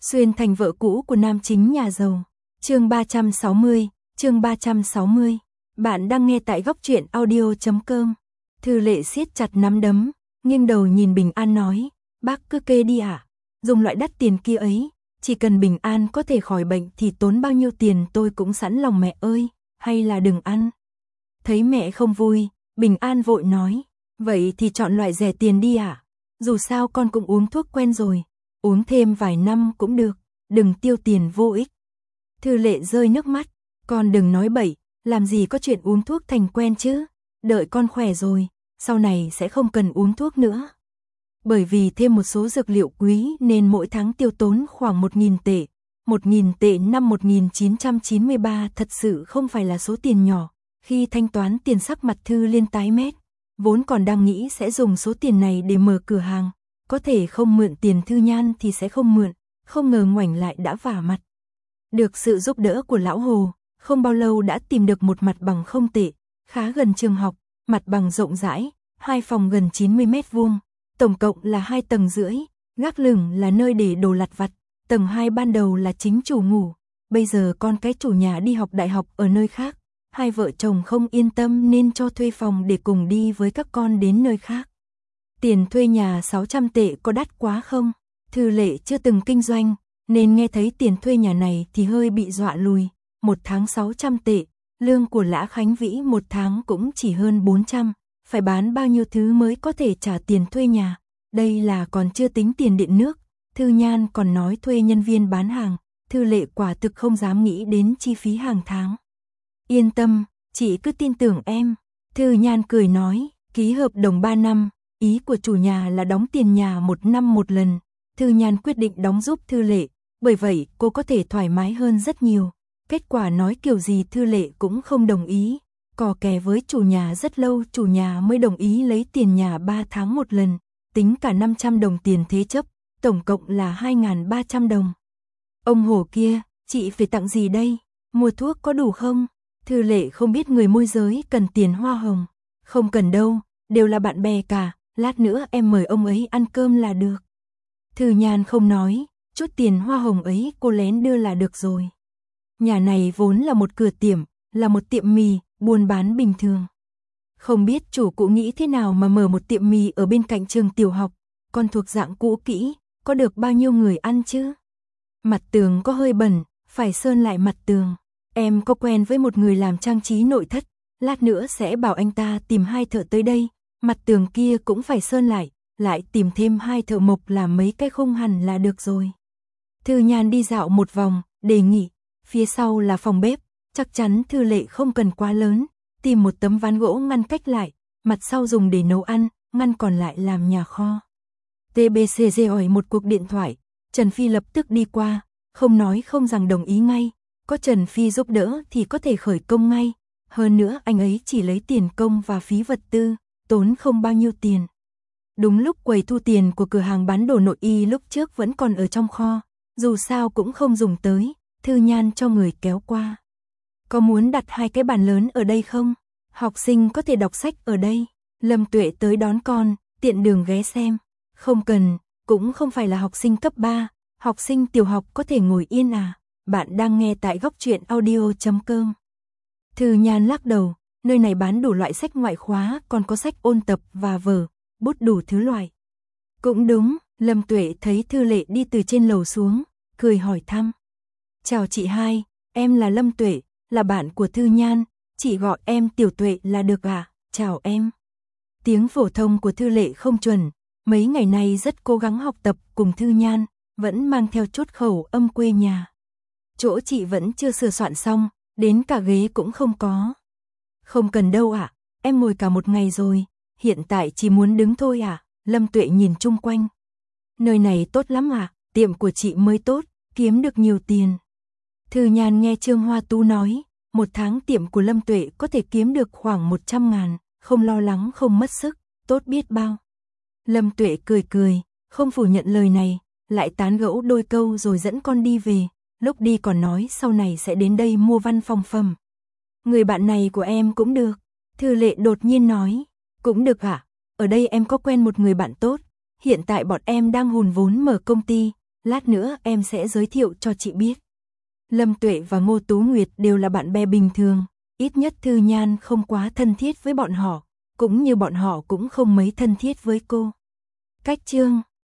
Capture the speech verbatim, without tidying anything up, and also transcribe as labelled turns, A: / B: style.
A: Xuyên thành vợ cũ của nam chính nhà giàu. Chương ba trăm sáu mươi, chương ba trăm sáu mươi. Bạn đang nghe tại góc truyện audio chấm com. Thư Lệ siết chặt nắm đấm, nghiêng đầu nhìn Bình An nói, bác cứ kê đi ạ. À? Dùng loại đắt tiền kia ấy, chỉ cần Bình An có thể khỏi bệnh thì tốn bao nhiêu tiền tôi cũng sẵn lòng mẹ ơi, hay là đừng ăn. Thấy mẹ không vui, Bình An vội nói, vậy thì chọn loại rẻ tiền đi ạ. À? Dù sao con cũng uống thuốc quen rồi, uống thêm vài năm cũng được, đừng tiêu tiền vô ích. Thư Lệ rơi nước mắt, con đừng nói bậy, làm gì có chuyện uống thuốc thành quen chứ, đợi con khỏe rồi, sau này sẽ không cần uống thuốc nữa. Bởi vì thêm một số dược liệu quý nên mỗi tháng tiêu tốn khoảng một nghìn tệ. một nghìn tệ năm một nghìn chín trăm chín mươi ba thật sự không phải là số tiền nhỏ. Khi thanh toán tiền sắc mặt Thư Liên tái mét, vốn còn đang nghĩ sẽ dùng số tiền này để mở cửa hàng. Có thể không mượn tiền Thư Nhan thì sẽ không mượn, không ngờ ngoảnh lại đã vả mặt. Được sự giúp đỡ của lão Hồ, không bao lâu đã tìm được một mặt bằng không tệ, khá gần trường học, mặt bằng rộng rãi, hai phòng gần chín mươi mét vuông. Tổng cộng là hai tầng rưỡi, gác lửng là nơi để đồ lặt vặt, tầng hai ban đầu là chính chủ ngủ, bây giờ con cái chủ nhà đi học đại học ở nơi khác, hai vợ chồng không yên tâm nên cho thuê phòng để cùng đi với các con đến nơi khác. Tiền thuê nhà sáu trăm tệ có đắt quá không? Thư Lệ chưa từng kinh doanh, nên nghe thấy tiền thuê nhà này thì hơi bị dọa lùi, một tháng sáu trăm tệ, lương của Lã Khánh Vĩ một tháng cũng chỉ hơn bốn trăm. Phải bán bao nhiêu thứ mới có thể trả tiền thuê nhà, đây là còn chưa tính tiền điện nước. Thư Nhan còn nói thuê nhân viên bán hàng, Thư Lệ quả thực không dám nghĩ đến chi phí hàng tháng. Yên tâm, chị cứ tin tưởng em. Thư Nhan cười nói, ký hợp đồng ba năm, ý của chủ nhà là đóng tiền nhà một năm một lần. Thư Nhan quyết định đóng giúp Thư Lệ, bởi vậy cô có thể thoải mái hơn rất nhiều. Kết quả nói kiểu gì Thư Lệ cũng không đồng ý. Cò kè với chủ nhà rất lâu chủ nhà mới đồng ý lấy tiền nhà ba tháng một lần, tính cả năm trăm đồng tiền thế chấp, tổng cộng là hai nghìn ba trăm đồng. Ông Hồ kia, chị phải tặng gì đây? Mua thuốc có đủ không? Thư Lệ không biết người môi giới cần tiền hoa hồng. Không cần đâu, đều là bạn bè cả, lát nữa em mời ông ấy ăn cơm là được. Thư Nhan không nói, chút tiền hoa hồng ấy cô lén đưa là được rồi. Nhà này vốn là một cửa tiệm, là một tiệm mì, buôn bán bình thường. Không biết chủ cũ nghĩ thế nào mà mở một tiệm mì ở bên cạnh trường tiểu học, còn thuộc dạng cũ kỹ, có được bao nhiêu người ăn chứ? Mặt tường có hơi bẩn, phải sơn lại mặt tường. Em có quen với một người làm trang trí nội thất, lát nữa sẽ bảo anh ta tìm hai thợ tới đây, mặt tường kia cũng phải sơn lại, lại tìm thêm hai thợ mộc làm mấy cái khung hẳn là được rồi. Thư Nhan đi dạo một vòng, đề nghị, phía sau là phòng bếp. Chắc chắn Thư Lệ không cần quá lớn, tìm một tấm ván gỗ ngăn cách lại, mặt sau dùng để nấu ăn, ngăn còn lại làm nhà kho. tê bê xê giê hỏi một cuộc điện thoại, Trần Phi lập tức đi qua, không nói không rằng đồng ý ngay, có Trần Phi giúp đỡ thì có thể khởi công ngay, hơn nữa anh ấy chỉ lấy tiền công và phí vật tư, tốn không bao nhiêu tiền. Đúng lúc quầy thu tiền của cửa hàng bán đồ nội y lúc trước vẫn còn ở trong kho, dù sao cũng không dùng tới, Thư Nhan cho người kéo qua. Có muốn đặt hai cái bàn lớn ở đây không? Học sinh có thể đọc sách ở đây. Lâm Tuệ tới đón con, tiện đường ghé xem. Không cần, cũng không phải là học sinh cấp ba, học sinh tiểu học có thể ngồi yên à. Bạn đang nghe tại góc truyện audio chấm com. Thư Nhan lắc đầu, nơi này bán đủ loại sách ngoại khóa, còn có sách ôn tập và vở, bút đủ thứ loại. Cũng đúng, Lâm Tuệ thấy Thư Lệ đi từ trên lầu xuống, cười hỏi thăm. Chào chị hai, em là Lâm Tuệ, là bạn của Thư Nhan, chị gọi em Tiểu Tuệ là được à, chào em. Tiếng phổ thông của Thư Lệ không chuẩn, mấy ngày nay rất cố gắng học tập cùng Thư Nhan, vẫn mang theo chút khẩu âm quê nhà. Chỗ chị vẫn chưa sửa soạn xong, đến cả ghế cũng không có. Không cần đâu ạ, à, em ngồi cả một ngày rồi, hiện tại chỉ muốn đứng thôi à, Lâm Tuệ nhìn chung quanh. Nơi này tốt lắm à, tiệm của chị mới tốt, kiếm được nhiều tiền. Thư Nhan nghe Trương Hoa Tú nói, một tháng tiệm của Lâm Tuệ có thể kiếm được khoảng một trăm ngàn, không lo lắng không mất sức, tốt biết bao. Lâm Tuệ cười cười, không phủ nhận lời này, lại tán gẫu đôi câu rồi dẫn con đi về, lúc đi còn nói sau này sẽ đến đây mua văn phòng phẩm. Người bạn này của em cũng được, Thư Lệ đột nhiên nói, cũng được hả, ở đây em có quen một người bạn tốt, hiện tại bọn em đang hùn vốn mở công ty, Lát nữa em sẽ giới thiệu cho chị biết. Lâm Tuệ và Ngô Tú Nguyệt đều là bạn bè bình thường, ít nhất Thư Nhan không quá thân thiết với bọn họ, cũng như bọn họ cũng không mấy thân thiết với cô. Cách chương